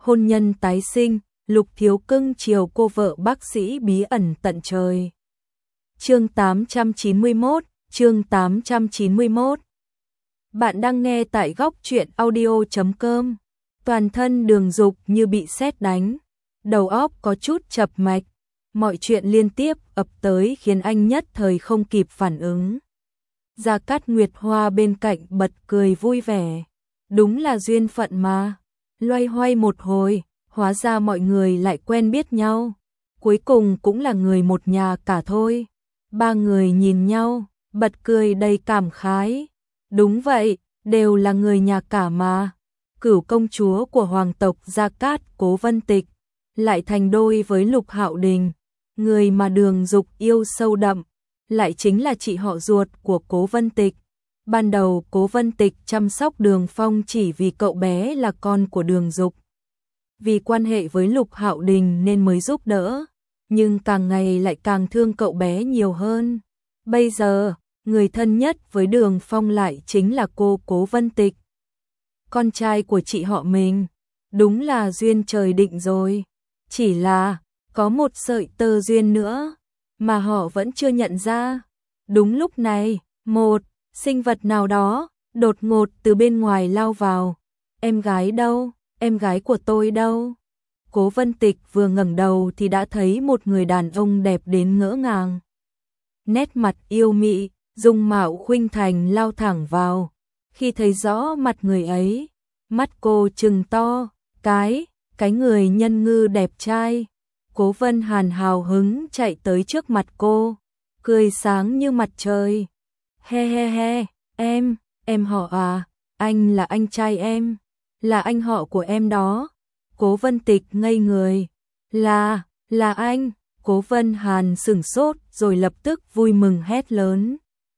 hôn nhân tái sinh, Lục Thiếu cưng chiều cô vợ bác sĩ bí ẩn tận trời. Chương 891. Bạn đang nghe tại góc truyện audio.com. Toàn thân Đường Dục như bị sét đánh, đầu óc có chút chập mạch, mọi chuyện liên tiếp ập tới khiến anh nhất thời không kịp phản ứng. Gia Cát Nguyệt Hoa bên cạnh bật cười vui vẻ, đúng là duyên phận mà. Loay hoay một hồi, hóa ra mọi người lại quen biết nhau, cuối cùng cũng là người một nhà cả thôi. Ba người nhìn nhau, bật cười đầy cảm khái. Đúng vậy, đều là người nhà cả mà. Cửu công chúa của hoàng tộc Gia Cát, Cố Vân Tịch, lại thành đôi với Lục Hạo Đình, người mà Đường Dục yêu sâu đậm, lại chính là chị họ ruột của Cố Vân Tịch. Ban đầu Cố Vân Tịch chăm sóc Đường Phong chỉ vì cậu bé là con của Đường Dục. Vì quan hệ với Lục Hạo Đình nên mới giúp đỡ, nhưng càng ngày lại càng thương cậu bé nhiều hơn. Bây giờ, người thân nhất với Đường Phong lại chính là cô Cố Vân Tịch, con trai của chị họ mình. Đúng là duyên trời định rồi. Chỉ là, có một sợi tơ duyên nữa, mà họ vẫn chưa nhận ra. Đúng lúc này, một sinh vật nào đó, đột ngột từ bên ngoài lao vào. Em gái đâu? Em gái của tôi đâu? Cố Vân Tịch vừa ngẩng đầu thì đã thấy một người đàn ông đẹp đến ngỡ ngàng. Nét mặt yêu mị, dung mạo khuynh thành lao thẳng vào. Khi thấy rõ mặt người ấy, mắt cô trừng to, cái người nhân ngư đẹp trai. Cố Vân Hàn hào hứng chạy tới trước mặt cô, cười sáng như mặt trời. He he he, em họ à, anh là anh trai em, là anh họ của em đó. Cố Vân Tịch ngây người, là anh. Cố Vân Hàn sửng sốt rồi lập tức vui mừng hét lớn.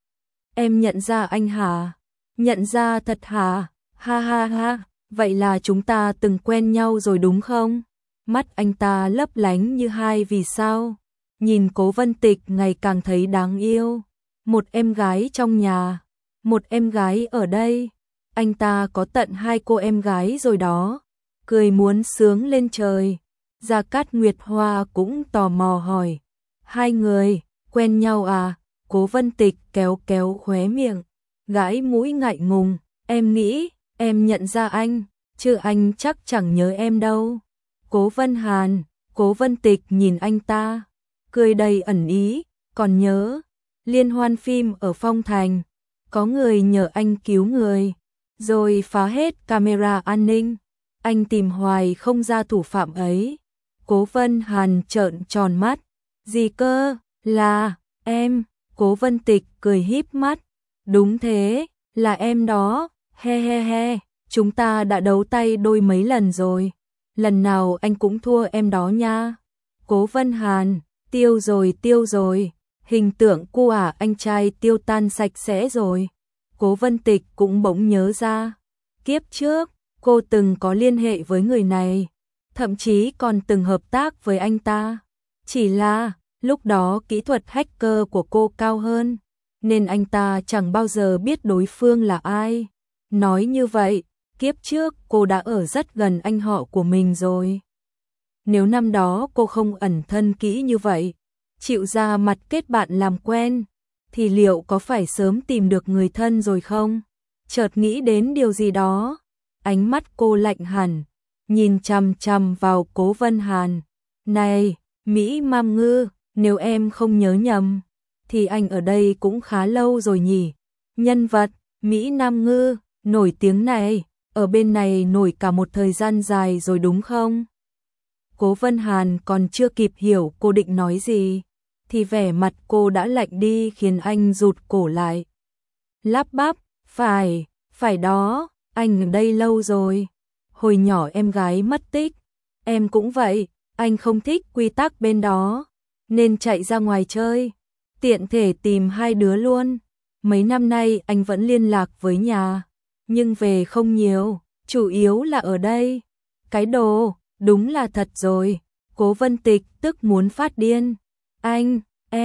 Em nhận ra anh hả? Nhận ra thật hả? Ha ha ha, vậy là chúng ta từng quen nhau rồi đúng không? Mắt anh ta lấp lánh như hai vì sao. Nhìn Cố Vân Tịch ngày càng thấy đáng yêu. Một em gái trong nhà, một em gái ở đây. Anh ta có tận 2 cô em gái rồi đó. Cười muốn sướng lên trời. Gia Cát Nguyệt Hoa cũng tò mò hỏi. Hai người, quen nhau à? Cố Vân Tịch kéo khóe miệng, gãi mũi ngại ngùng. Em nghĩ, em nhận ra anh, chứ anh chắc chẳng nhớ em đâu. Cố Vân Hàn, Cố Vân Tịch nhìn anh ta, cười đầy ẩn ý. Còn nhớ, liên hoan phim ở Phong Thành, có người nhờ anh cứu người, rồi phá hết camera an ninh. Anh tìm hoài không ra thủ phạm ấy. Cố Vân Hàn trợn tròn mắt. Gì cơ? Là em. Cố Vân Tịch cười híp mắt. Đúng thế, là em đó. He he he, chúng ta đã đấu tay đôi mấy lần rồi. Lần nào anh cũng thua em đó nha. Cố Vân Hàn, tiêu rồi. Hình tượng cô anh trai tiêu tan sạch sẽ rồi. Cố Vân Tịch cũng bỗng nhớ ra. Kiếp trước, cô từng có liên hệ với người này, thậm chí còn từng hợp tác với anh ta. Chỉ là, lúc đó kỹ thuật hacker của cô cao hơn, nên anh ta chẳng bao giờ biết đối phương là ai. Nói như vậy, kiếp trước cô đã ở rất gần anh họ của mình rồi. Nếu năm đó cô không ẩn thân kỹ như vậy, chịu ra mặt kết bạn làm quen, thì liệu có phải sớm tìm được người thân rồi không? Chợt nghĩ đến điều gì đó, ánh mắt cô lạnh hẳn, nhìn chằm chằm vào Cố Vân Hàn. Này, Mỹ Mam Ngư, nếu em không nhớ nhầm, thì anh ở đây cũng khá lâu rồi nhỉ? Nhân vật Mỹ Nam Ngư nổi tiếng này, ở bên này nổi cả một thời gian dài rồi đúng không? Cố Vân Hàn còn chưa kịp hiểu cô định nói gì, thì vẻ mặt cô đã lạnh đi khiến anh rụt cổ lại. Lắp bắp, phải đó, anh ở đây lâu rồi. Hồi nhỏ em gái mất tích, em cũng vậy, anh không thích quy tắc bên đó, nên chạy ra ngoài chơi, tiện thể tìm hai đứa luôn. Mấy năm nay anh vẫn liên lạc với nhà, nhưng về không nhiều, chủ yếu là ở đây. Cái đồ, đúng là thật rồi. Cố Vân Tịch tức muốn phát điên. Anh,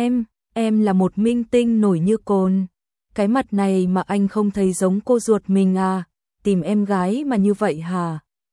em là một minh tinh nổi như cồn. Cái mặt này mà anh không thấy giống cô ruột mình à? Tìm em gái mà như vậy hả?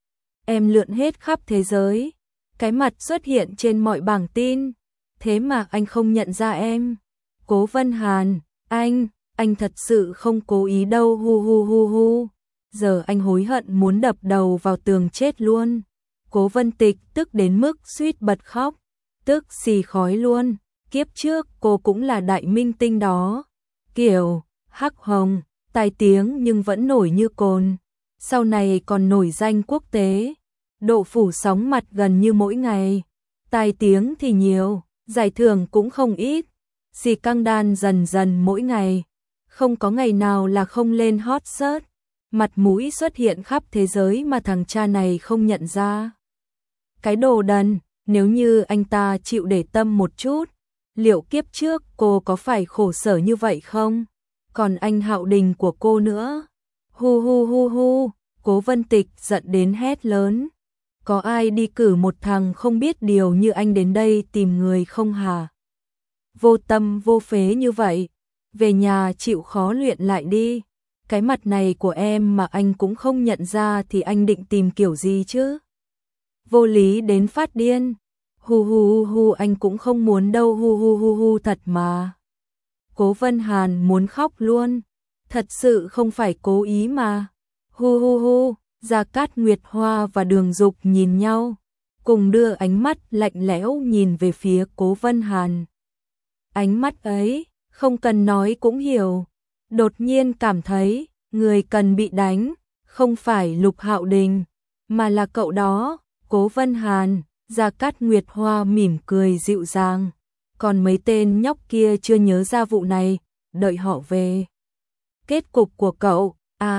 em lượn hết khắp thế giới, cái mặt xuất hiện trên mọi bảng tin, thế mà anh không nhận ra em. Cố Vân Hàn, anh thật sự không cố ý đâu hu hu hu hu. Giờ anh hối hận muốn đập đầu vào tường chết luôn. Cố Vân Tịch tức đến mức suýt bật khóc, tức xì khói luôn. Kiếp trước cô cũng là đại minh tinh đó, kiểu hắc hồng, tai tiếng nhưng vẫn nổi như cồn. Sau này còn nổi danh quốc tế, độ phủ sóng mặt gần như mỗi ngày. Tai tiếng thì nhiều, giải thưởng cũng không ít. Xì căng đan dần dần mỗi ngày, không có ngày nào là không lên hot search. Mặt mũi xuất hiện khắp thế giới mà thằng cha này không nhận ra. Cái đồ đần, nếu như anh ta chịu để tâm một chút, liệu kiếp trước cô có phải khổ sở như vậy không? Còn anh Hạo Đình của cô nữa. Hu hu hu hu, Cố Vân Tịch giận đến hét lớn. Có ai đi cử một thằng không biết điều như anh đến đây tìm người không hả? Vô tâm vô phế như vậy, về nhà chịu khó luyện lại đi. Cái mặt này của em mà anh cũng không nhận ra thì anh định tìm kiểu gì chứ? Vô lý đến phát điên. Hu hu hu hu, anh cũng không muốn đâu hu hu hu hu, thật mà. Cố Vân Hàn muốn khóc luôn. Thật sự không phải cố ý mà. Hu hu hu, Gia Cát Nguyệt Hoa và Đường Dục nhìn nhau, cùng đưa ánh mắt lạnh lẽo nhìn về phía Cố Vân Hàn. Ánh mắt ấy, không cần nói cũng hiểu. Đột nhiên cảm thấy, người cần bị đánh, không phải Lục Hạo Đình, mà là cậu đó, Cố Vân Hàn. Gia Cát Nguyệt Hoa mỉm cười dịu dàng. Còn mấy tên nhóc kia chưa nhớ ra vụ này, đợi họ về. Kết cục của cậu,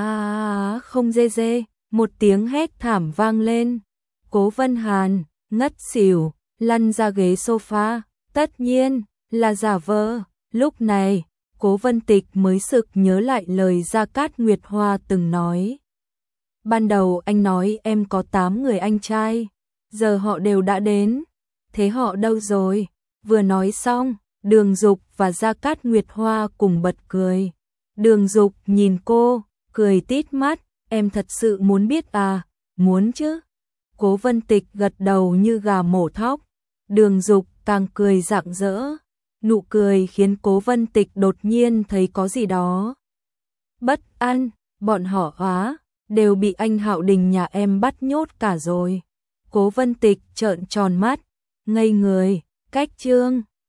không dê dê, một tiếng hét thảm vang lên. Cố Vân Hàn, ngất xỉu, lăn ra ghế sofa, tất nhiên, là giả vờ. Lúc này, Cố Vân Tịch mới sực nhớ lại lời Gia Cát Nguyệt Hoa từng nói. Ban đầu anh nói em có 8 người anh trai, giờ họ đều đã đến, thế họ đâu rồi? Vừa nói xong, Đường Dục và Gia Cát Nguyệt Hoa cùng bật cười. Đường Dục nhìn cô, cười tít mắt, em thật sự muốn biết à? Muốn chứ. Cố Vân Tịch gật đầu như gà mổ thóc. Đường Dục càng cười rạng rỡ. Nụ cười khiến Cố Vân Tịch đột nhiên thấy có gì đó bất an. Bọn họ đều bị anh Hạo Đình nhà em bắt nhốt cả rồi. Cố Vân Tịch trợn tròn mắt, ngây người. Cách chương